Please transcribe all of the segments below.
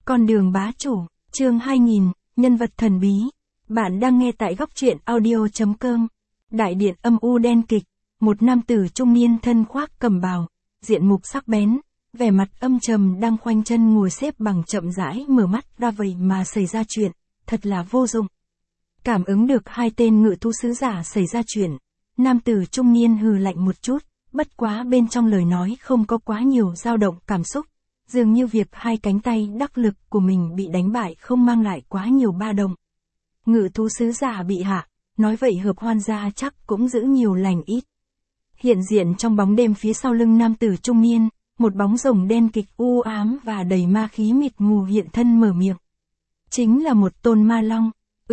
Con đường bá chủ, chương 2000, nhân vật thần bí. Bạn đang nghe tại góc truyện audio.com. Đại điện âm u đen kịch, một nam tử trung niên thân khoác cẩm bào, diện mục sắc bén, vẻ mặt âm trầm đang khoanh chân ngồi xếp bằng chậm rãi mở mắt ra, vậy mà xảy ra chuyện, thật là vô dụng. Cảm ứng được hai tên ngự thú sứ giả xảy ra chuyện, nam tử trung niên hừ lạnh một chút, bất quá bên trong lời nói không có quá nhiều dao động cảm xúc, dường như việc hai cánh tay đắc lực của mình bị đánh bại không mang lại quá nhiều ba động. Ngự thú sứ giả bị hạ, nói vậy Hợp Hoan gia chắc cũng giữ nhiều lành ít. Hiện diện trong bóng đêm phía sau lưng nam tử trung niên, một bóng rồng đen kịch u ám và đầy ma khí mịt mù hiện thân mở miệng. Chính là một tôn ma long.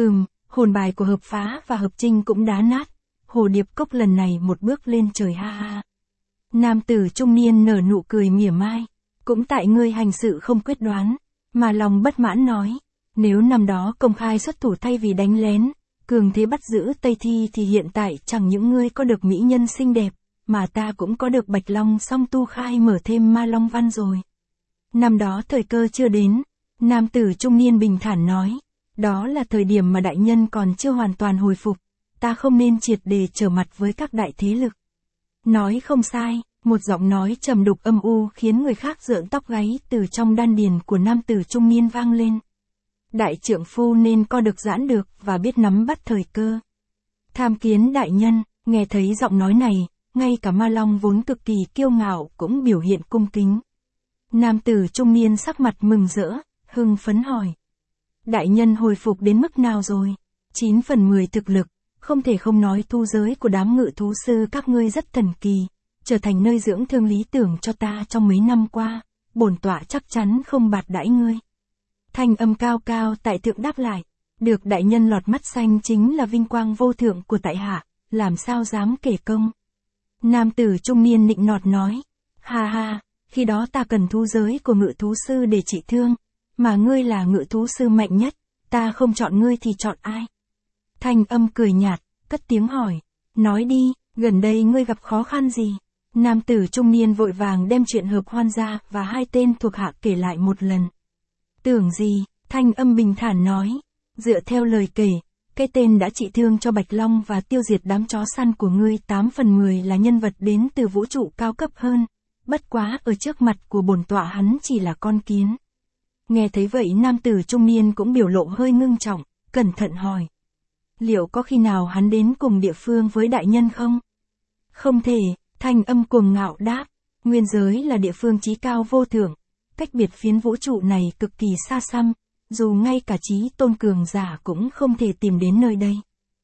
Hồn bài của Hợp Phá và Hợp Trinh cũng đá nát. Hồ Điệp Cốc lần này một bước lên trời ha ha. Nam tử trung niên nở nụ cười mỉa mai. Cũng tại ngươi hành sự không quyết đoán, mà lòng bất mãn nói. Nếu năm đó công khai xuất thủ thay vì đánh lén, cường thế bắt giữ Tây Thi thì hiện tại chẳng những ngươi có được mỹ nhân xinh đẹp, mà ta cũng có được Bạch Long song tu khai mở thêm ma long văn rồi. Năm đó thời cơ chưa đến, nam tử trung niên bình thản nói. Đó là thời điểm mà đại nhân còn chưa hoàn toàn hồi phục, ta không nên triệt để trở mặt với các đại thế lực. Nói không sai, một giọng nói trầm đục âm u khiến người khác rợn tóc gáy từ trong đan điền của nam tử trung niên vang lên. Đại trượng phu nên co được giãn được và biết nắm bắt thời cơ. Tham kiến đại nhân, nghe thấy giọng nói này, ngay cả ma long vốn cực kỳ kiêu ngạo cũng biểu hiện cung kính. Nam tử trung niên sắc mặt mừng rỡ, hưng phấn hỏi. Đại nhân hồi phục đến mức nào rồi? 9 phần 10 thực lực, không thể không nói thu giới của đám ngự thú sư các ngươi rất thần kỳ, trở thành nơi dưỡng thương lý tưởng cho ta trong mấy năm qua, bổn tọa chắc chắn không bạc đãi ngươi. Thanh âm cao cao tại thượng đáp lại, được đại nhân lọt mắt xanh chính là vinh quang vô thượng của tại hạ, làm sao dám kể công. Nam tử trung niên nịnh nọt nói, ha ha, khi đó ta cần thu giới của ngự thú sư để trị thương, mà ngươi là ngự thú sư mạnh nhất, ta không chọn ngươi thì chọn ai? Thanh âm cười nhạt, cất tiếng hỏi, nói đi, gần đây ngươi gặp khó khăn gì? Nam tử trung niên vội vàng đem chuyện Hợp Hoan gia và hai tên thuộc hạ kể lại một lần. Tưởng gì, thanh âm bình thản nói, dựa theo lời kể, cái tên đã trị thương cho Bạch Long và tiêu diệt đám chó săn của ngươi 8 phần 10 là nhân vật đến từ vũ trụ cao cấp hơn, bất quá ở trước mặt của bổn tọa hắn chỉ là con kiến. Nghe thấy vậy nam tử trung niên cũng biểu lộ hơi ngưng trọng, cẩn thận hỏi. Liệu có khi nào hắn đến cùng địa phương với đại nhân không? Không thể, thanh âm cuồng ngạo đáp, nguyên giới là địa phương chí cao vô thượng, cách biệt phiến vũ trụ này cực kỳ xa xăm, dù ngay cả chí tôn cường giả cũng không thể tìm đến nơi đây.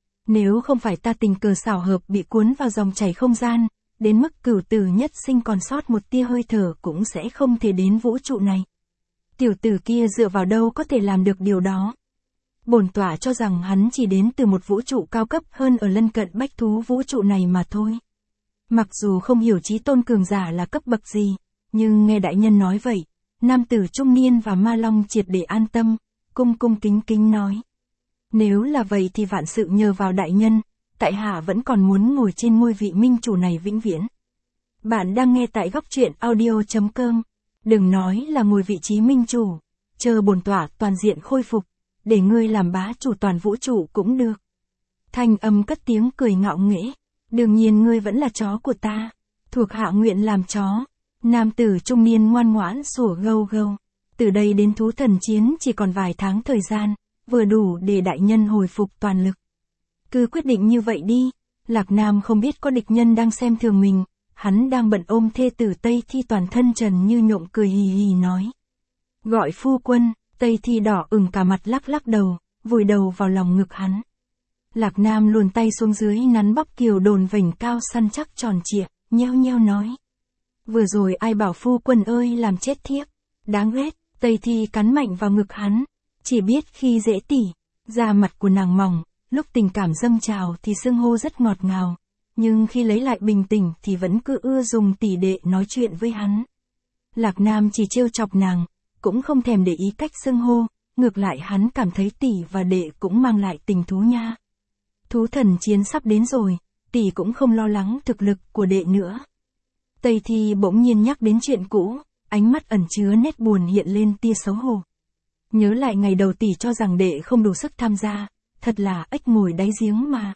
Nếu không phải ta tình cờ xảo hợp bị cuốn vào dòng chảy không gian, đến mức cửu tử nhất sinh còn sót một tia hơi thở cũng sẽ không thể đến vũ trụ này. Tiểu tử kia dựa vào đâu có thể làm được điều đó? Bổn tọa cho rằng hắn chỉ đến từ một vũ trụ cao cấp hơn ở lân cận bách thú vũ trụ này mà thôi. Mặc dù không hiểu chí tôn cường giả là cấp bậc gì, nhưng nghe đại nhân nói vậy, nam tử trung niên và ma long triệt để an tâm, cung kính kính nói. Nếu là vậy thì vạn sự nhờ vào đại nhân, tại hạ vẫn còn muốn ngồi trên ngôi vị minh chủ này vĩnh viễn. Bạn đang nghe tại góc truyện audio.com. Đừng nói là ngồi vị trí minh chủ, chờ bổn tọa toàn diện khôi phục, để ngươi làm bá chủ toàn vũ trụ cũng được. Thanh âm cất tiếng cười ngạo nghễ, đương nhiên ngươi vẫn là chó của ta, thuộc hạ nguyện làm chó. Nam tử trung niên ngoan ngoãn sủa gâu gâu, từ đây đến thú thần chiến chỉ còn vài tháng thời gian, vừa đủ để đại nhân hồi phục toàn lực. Cứ quyết định như vậy đi, Lạc Nam không biết có địch nhân đang xem thường mình. Hắn đang bận ôm thê tử Tây Thi toàn thân trần như nhộng cười hì hì nói. Gọi phu quân, Tây Thi đỏ ửng cả mặt lắc đầu, vùi đầu vào lòng ngực hắn. Lạc Nam luồn tay xuống dưới nắn bắp kiều đồn vành cao săn chắc tròn trịa, nheo nheo nói. Vừa rồi ai bảo phu quân ơi làm chết thiếp, đáng ghét, Tây Thi cắn mạnh vào ngực hắn, chỉ biết khi dễ tỉ, da mặt của nàng mỏng, lúc tình cảm dâng trào thì xưng hô rất ngọt ngào. Nhưng khi lấy lại bình tĩnh thì vẫn cứ ưa dùng tỷ đệ nói chuyện với hắn. Lạc Nam chỉ trêu chọc nàng, cũng không thèm để ý cách xưng hô, ngược lại hắn cảm thấy tỷ và đệ cũng mang lại tình thú nha. Thú thần chiến sắp đến rồi, tỷ cũng không lo lắng thực lực của đệ nữa. Tây Thi bỗng nhiên nhắc đến chuyện cũ, ánh mắt ẩn chứa nét buồn hiện lên tia xấu hổ. Nhớ lại ngày đầu tỷ cho rằng đệ không đủ sức tham gia, thật là ếch ngồi đáy giếng mà.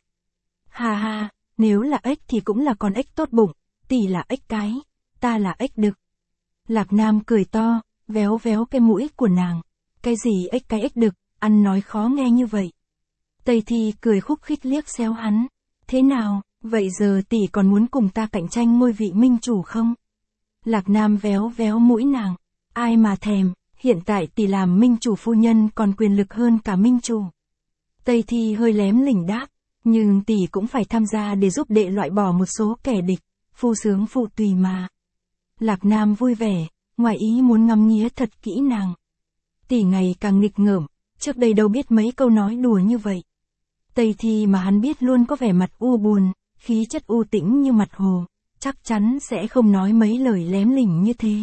Ha ha, nếu là ếch thì cũng là con ếch tốt bụng, tỷ là ếch cái, ta là ếch đực. Lạc Nam cười to, véo véo cái mũi của nàng. Cái gì ếch cái ếch đực, ăn nói khó nghe như vậy. Tây Thi cười khúc khích liếc xéo hắn. Thế nào, vậy giờ tỷ còn muốn cùng ta cạnh tranh ngôi vị minh chủ không? Lạc Nam véo véo mũi nàng. Ai mà thèm, hiện tại tỷ làm minh chủ phu nhân còn quyền lực hơn cả minh chủ. Tây Thi hơi lém lỉnh đáp, nhưng tỷ cũng phải tham gia để giúp đệ loại bỏ một số kẻ địch, phu sướng phụ tùy mà. Lạc Nam vui vẻ, ngoài ý muốn ngắm nghía thật kỹ nàng. Tỷ ngày càng nghịch ngợm, trước đây đâu biết mấy câu nói đùa như vậy. Tây Thi mà hắn biết luôn có vẻ mặt u buồn, khí chất u tĩnh như mặt hồ, chắc chắn sẽ không nói mấy lời lém lỉnh như thế.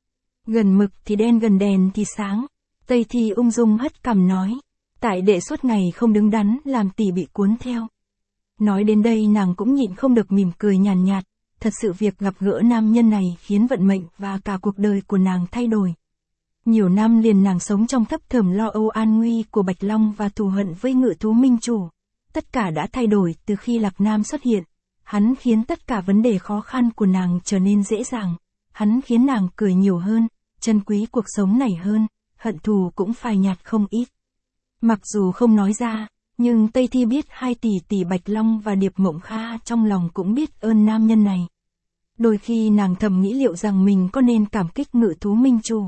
Gần mực thì đen gần đèn thì sáng. Tây Thi ung dung hất cằm nói, tại đệ suốt ngày không đứng đắn làm tỷ bị cuốn theo. Nói đến đây nàng cũng nhịn không được mỉm cười nhàn nhạt, thật sự việc gặp gỡ nam nhân này khiến vận mệnh và cả cuộc đời của nàng thay đổi. Nhiều năm liền nàng sống trong thấp thởm lo âu an nguy của Bạch Long và thù hận với Ngự thú minh chủ. Tất cả đã thay đổi từ khi Lạc Nam xuất hiện. Hắn khiến tất cả vấn đề khó khăn của nàng trở nên dễ dàng. Hắn khiến nàng cười nhiều hơn, trân quý cuộc sống này hơn, hận thù cũng phai nhạt không ít. Mặc dù không nói ra, nhưng Tây Thi biết 2 tỷ Bạch Long và Điệp Mộng Kha trong lòng cũng biết ơn nam nhân này. Đôi khi nàng thầm nghĩ liệu rằng mình có nên cảm kích Ngự thú minh chủ.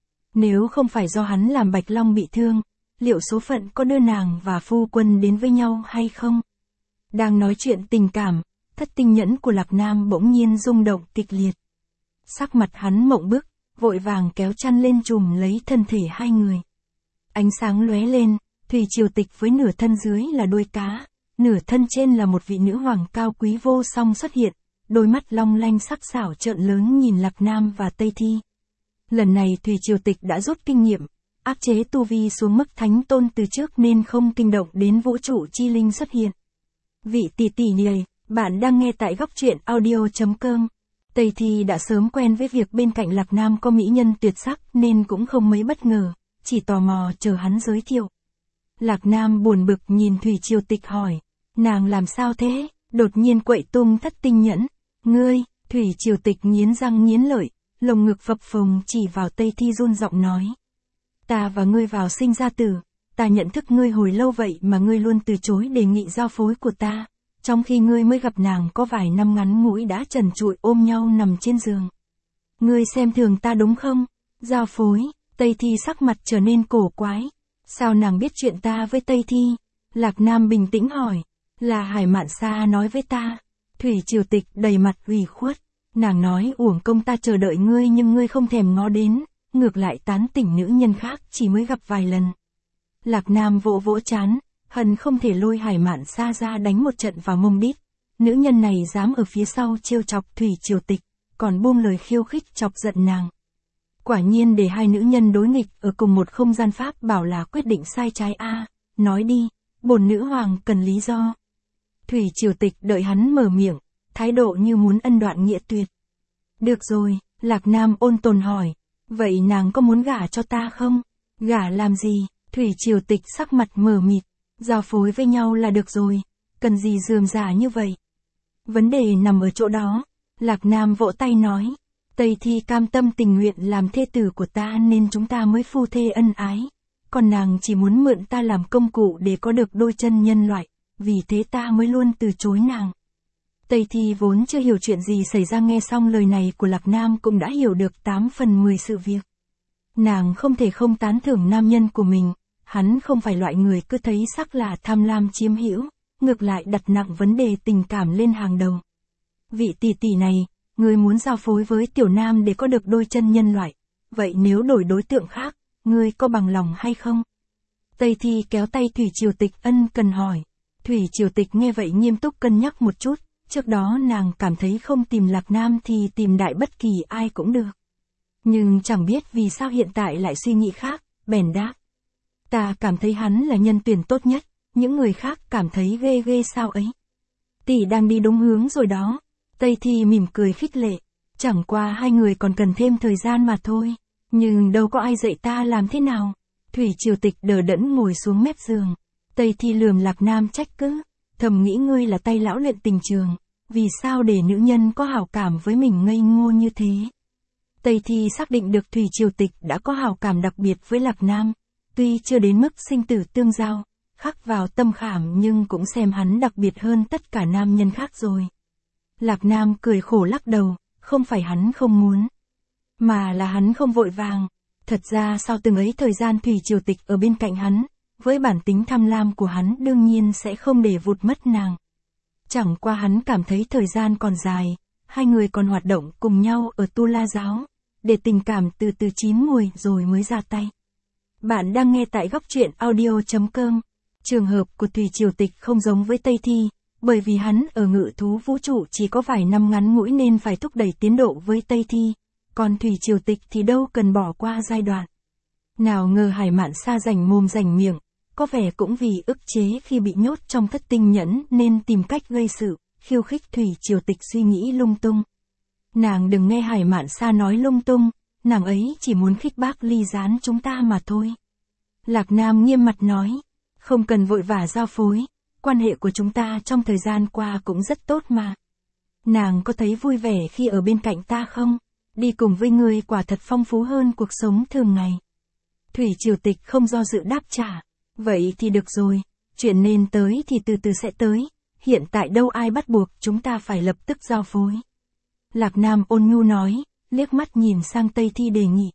Nếu không phải do hắn làm Bạch Long bị thương, liệu số phận có đưa nàng và phu quân đến với nhau hay không? Đang nói chuyện tình cảm, thất tinh nhẫn của Lạc Nam bỗng nhiên rung động kịch liệt. Sắc mặt hắn mộng bức, vội vàng kéo chăn lên trùm lấy thân thể hai người. Ánh sáng lóe lên, Thủy Triều Tịch với nửa thân dưới là đuôi cá, nửa thân trên là một vị nữ hoàng cao quý vô song xuất hiện, đôi mắt long lanh sắc sảo trợn lớn nhìn Lạc Nam và Tây Thi. Lần này Thủy Triều Tịch đã rút kinh nghiệm, áp chế tu vi xuống mức thánh tôn từ trước nên không kinh động đến vũ trụ chi linh xuất hiện. Vị tỷ tỷ này, bạn đang nghe tại góc truyện audio.com. Tây Thi đã sớm quen với việc bên cạnh Lạc Nam có mỹ nhân tuyệt sắc nên cũng không mấy bất ngờ, chỉ tò mò chờ hắn giới thiệu. Lạc Nam buồn bực nhìn Thủy Triều Tịch hỏi, nàng làm sao thế, đột nhiên quậy tung thất tinh nhẫn, ngươi, Thủy Triều Tịch nghiến răng nghiến lợi, lồng ngực phập phồng chỉ vào Tây Thi run giọng nói. Ta và ngươi vào sinh ra tử, ta nhận thức ngươi hồi lâu vậy mà ngươi luôn từ chối đề nghị giao phối của ta, trong khi ngươi mới gặp nàng có vài năm ngắn ngủi đã trần trụi ôm nhau nằm trên giường. Ngươi xem thường ta đúng không? Giao phối, Tây Thi sắc mặt trở nên cổ quái. Sao nàng biết chuyện ta với Tây Thi? Lạc Nam bình tĩnh hỏi. Là Hải Mạn Sa nói với ta. Thủy Triều Tịch đầy mặt ủy khuất. Nàng nói uổng công ta chờ đợi ngươi nhưng ngươi không thèm ngó đến, ngược lại tán tỉnh nữ nhân khác chỉ mới gặp vài lần. Lạc Nam vỗ vỗ trán, hận không thể lôi Hải Mạn Sa ra đánh một trận vào mông đít. Nữ nhân này dám ở phía sau trêu chọc Thủy Triều Tịch, còn buông lời khiêu khích chọc giận nàng. Quả nhiên để hai nữ nhân đối nghịch ở cùng một không gian pháp bảo là quyết định sai trái a. Nói đi, bổn nữ hoàng cần lý do. Thủy Triều Tịch đợi hắn mở miệng, thái độ như muốn ân đoạn nghĩa tuyệt. Được rồi, Lạc Nam ôn tồn hỏi, vậy nàng có muốn gả cho ta không? Gả làm gì? Thủy Triều Tịch sắc mặt mờ mịt, giao phối với nhau là được rồi, cần gì rườm rà như vậy? Vấn đề nằm ở chỗ đó. Lạc Nam vỗ tay nói, Tây Thi cam tâm tình nguyện làm thê tử của ta nên chúng ta mới phu thê ân ái. Còn nàng chỉ muốn mượn ta làm công cụ để có được đôi chân nhân loại, vì thế ta mới luôn từ chối nàng. Tây Thi vốn chưa hiểu chuyện gì xảy ra nghe xong lời này của Lạc Nam cũng đã hiểu được 8 phần 10 sự việc. Nàng không thể không tán thưởng nam nhân của mình, hắn không phải loại người cứ thấy sắc là tham lam chiếm hữu, ngược lại đặt nặng vấn đề tình cảm lên hàng đầu. Vị tỷ tỷ này, ngươi muốn giao phối với tiểu nam để có được đôi chân nhân loại, vậy nếu đổi đối tượng khác, ngươi có bằng lòng hay không? Tây Thi kéo tay Thủy Triều Tịch ân cần hỏi. Thủy Triều Tịch nghe vậy nghiêm túc cân nhắc một chút, trước đó nàng cảm thấy không tìm Lạc Nam thì tìm đại bất kỳ ai cũng được. Nhưng chẳng biết vì sao hiện tại lại suy nghĩ khác, bèn đáp. Ta cảm thấy hắn là nhân tuyển tốt nhất, những người khác cảm thấy ghê ghê sao ấy. Tỷ đang đi đúng hướng rồi đó. Tây Thi mỉm cười khích lệ, chẳng qua hai người còn cần thêm thời gian mà thôi, nhưng đâu có ai dạy ta làm thế nào. Thủy Triều Tịch đờ đẫn ngồi xuống mép giường. Tây Thi lườm Lạc Nam trách cứ, thầm nghĩ ngươi là tay lão luyện tình trường, vì sao để nữ nhân có hảo cảm với mình ngây ngô như thế. Tây Thi xác định được Thủy Triều Tịch đã có hảo cảm đặc biệt với Lạc Nam, tuy chưa đến mức sinh tử tương giao, khắc vào tâm khảm nhưng cũng xem hắn đặc biệt hơn tất cả nam nhân khác rồi. Lạc Nam cười khổ lắc đầu, không phải hắn không muốn, mà là hắn không vội vàng. Thật ra sau từng ấy thời gian Thủy Triều Tịch ở bên cạnh hắn, với bản tính tham lam của hắn đương nhiên sẽ không để vụt mất nàng. Chẳng qua hắn cảm thấy thời gian còn dài, hai người còn hoạt động cùng nhau ở Tu La Giáo, để tình cảm từ từ chín mùi rồi mới ra tay. Bạn đang nghe tại góc truyện audio.com. Trường hợp của Thủy Triều Tịch không giống với Tây Thi, bởi vì hắn ở ngự thú vũ trụ chỉ có vài năm ngắn ngủi nên phải thúc đẩy tiến độ với Tây Thi, còn Thủy Triều Tịch thì đâu cần bỏ qua giai đoạn. Nào ngờ Hải Mạn Sa rảnh mồm rảnh miệng, có vẻ cũng vì ức chế khi bị nhốt trong thất tinh nhẫn nên tìm cách gây sự, khiêu khích Thủy Triều Tịch suy nghĩ lung tung. Nàng đừng nghe Hải Mạn Sa nói lung tung, nàng ấy chỉ muốn khích bác ly gián chúng ta mà thôi. Lạc Nam nghiêm mặt nói, không cần vội vã giao phối, quan hệ của chúng ta trong thời gian qua cũng rất tốt mà. Nàng có thấy vui vẻ khi ở bên cạnh ta không? Đi cùng với ngươi quả thật phong phú hơn cuộc sống thường ngày. Thủy Triều Tịch không do dự đáp trả, vậy thì được rồi, chuyện nên tới thì từ từ sẽ tới, hiện tại đâu ai bắt buộc chúng ta phải lập tức giao phối. Lạc Nam ôn nhu nói, liếc mắt nhìn sang Tây Thi đề nghị.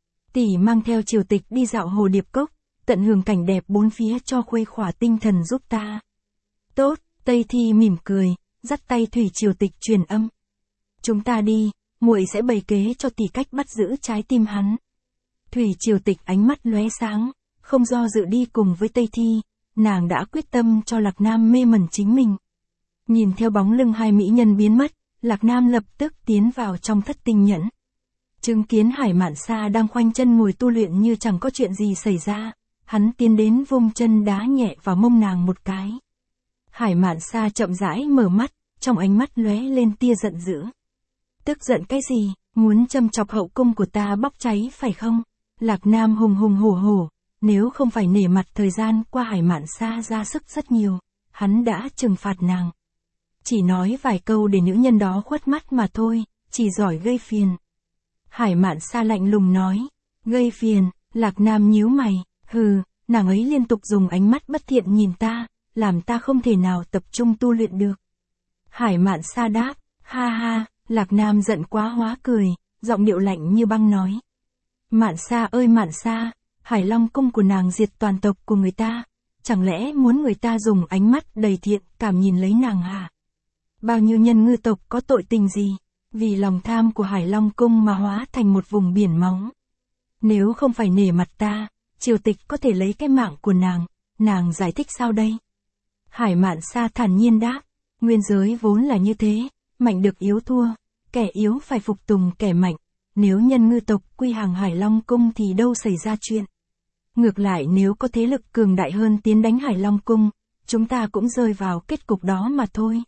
Tỷ mang theo Triều Tịch đi dạo Hồ Điệp Cốc, tận hưởng cảnh đẹp bốn phía cho khuây khỏa tinh thần giúp ta. Tốt, Tây Thi mỉm cười, dắt tay Thủy Triều Tịch truyền âm. Chúng ta đi, muội sẽ bày kế cho tỷ cách bắt giữ trái tim hắn. Thủy Triều Tịch ánh mắt lóe sáng, không do dự đi cùng với Tây Thi, nàng đã quyết tâm cho Lạc Nam mê mẩn chính mình. Nhìn theo bóng lưng hai mỹ nhân biến mất, Lạc Nam lập tức tiến vào trong thất tinh nhẫn. Chứng kiến Hải Mạn Sa đang khoanh chân ngồi tu luyện như chẳng có chuyện gì xảy ra, hắn tiến đến vung chân đá nhẹ vào mông nàng một cái. Hải Mạn Sa chậm rãi mở mắt, trong ánh mắt lóe lên tia giận dữ. Tức giận cái gì, muốn châm chọc hậu cung của ta bốc cháy phải không? Lạc Nam hùng hùng hổ hổ, nếu không phải nể mặt thời gian qua Hải Mạn Sa ra sức rất nhiều, hắn đã trừng phạt nàng. Chỉ nói vài câu để nữ nhân đó khuất mắt mà thôi, chỉ giỏi gây phiền. Hải Mạn Sa lạnh lùng nói, gây phiền. Lạc Nam nhíu mày, hừ, nàng ấy liên tục dùng ánh mắt bất thiện nhìn ta, làm ta không thể nào tập trung tu luyện được. Hải Mạn Sa đáp, ha ha. Lạc Nam giận quá hóa cười, giọng điệu lạnh như băng nói. Mạn Sa ơi Mạn Sa, Hải Long cung của nàng diệt toàn tộc của người ta, chẳng lẽ muốn người ta dùng ánh mắt đầy thiện cảm nhìn lấy nàng hả? Bao nhiêu nhân ngư tộc có tội tình gì, vì lòng tham của Hải Long cung mà hóa thành một vùng biển máu. Nếu không phải nể mặt ta, Triều Tịch có thể lấy cái mạng của nàng giải thích sao đây? Hải Mạn Sa thản nhiên đáp, nguyên giới vốn là như thế, mạnh được yếu thua, kẻ yếu phải phục tùng kẻ mạnh, nếu nhân ngư tộc quy hàng Hải Long cung thì đâu xảy ra chuyện. Ngược lại nếu có thế lực cường đại hơn tiến đánh Hải Long cung, chúng ta cũng rơi vào kết cục đó mà thôi.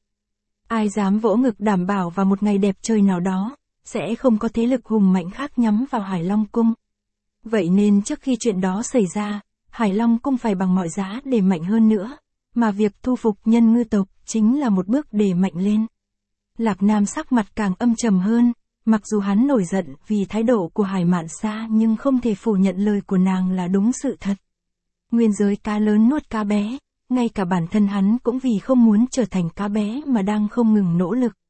Ai dám vỗ ngực đảm bảo vào một ngày đẹp trời nào đó, sẽ không có thế lực hùng mạnh khác nhắm vào Hải Long cung. Vậy nên trước khi chuyện đó xảy ra, Hải Long cung phải bằng mọi giá để mạnh hơn nữa, mà việc thu phục nhân ngư tộc chính là một bước để mạnh lên. Lạc Nam sắc mặt càng âm trầm hơn, mặc dù hắn nổi giận vì thái độ của Hải Mạn Sa nhưng không thể phủ nhận lời của nàng là đúng sự thật. Nguyên giới cá lớn nuốt cá bé, ngay cả bản thân hắn cũng vì không muốn trở thành cá bé mà đang không ngừng nỗ lực.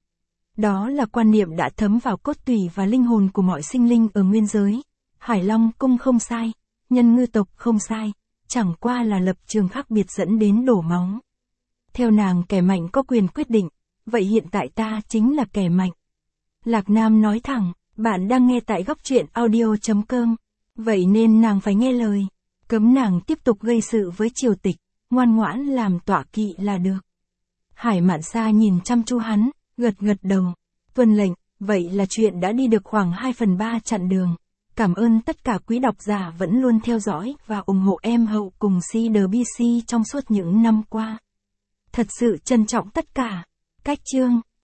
Đó là quan niệm đã thấm vào cốt tủy và linh hồn của mọi sinh linh ở nguyên giới. Hải Long cung không sai, nhân ngư tộc không sai, chẳng qua là lập trường khác biệt dẫn đến đổ máu. Theo nàng kẻ mạnh có quyền quyết định, vậy hiện tại ta chính là kẻ mạnh. Lạc Nam nói thẳng, bạn đang nghe tại góc truyện audio.com, vậy nên nàng phải nghe lời, cấm nàng tiếp tục gây sự với Triều Tịch, ngoan ngoãn làm tọa kỵ là được. Hải Mạn Sa nhìn chăm chú hắn, gật đầu, tuân lệnh, vậy là chuyện đã đi được khoảng 2/3 chặng đường. Cảm ơn tất cả quý độc giả vẫn luôn theo dõi và ủng hộ em Hậu cùng CWBC trong suốt những năm qua. Thật sự trân trọng tất cả. Cách chương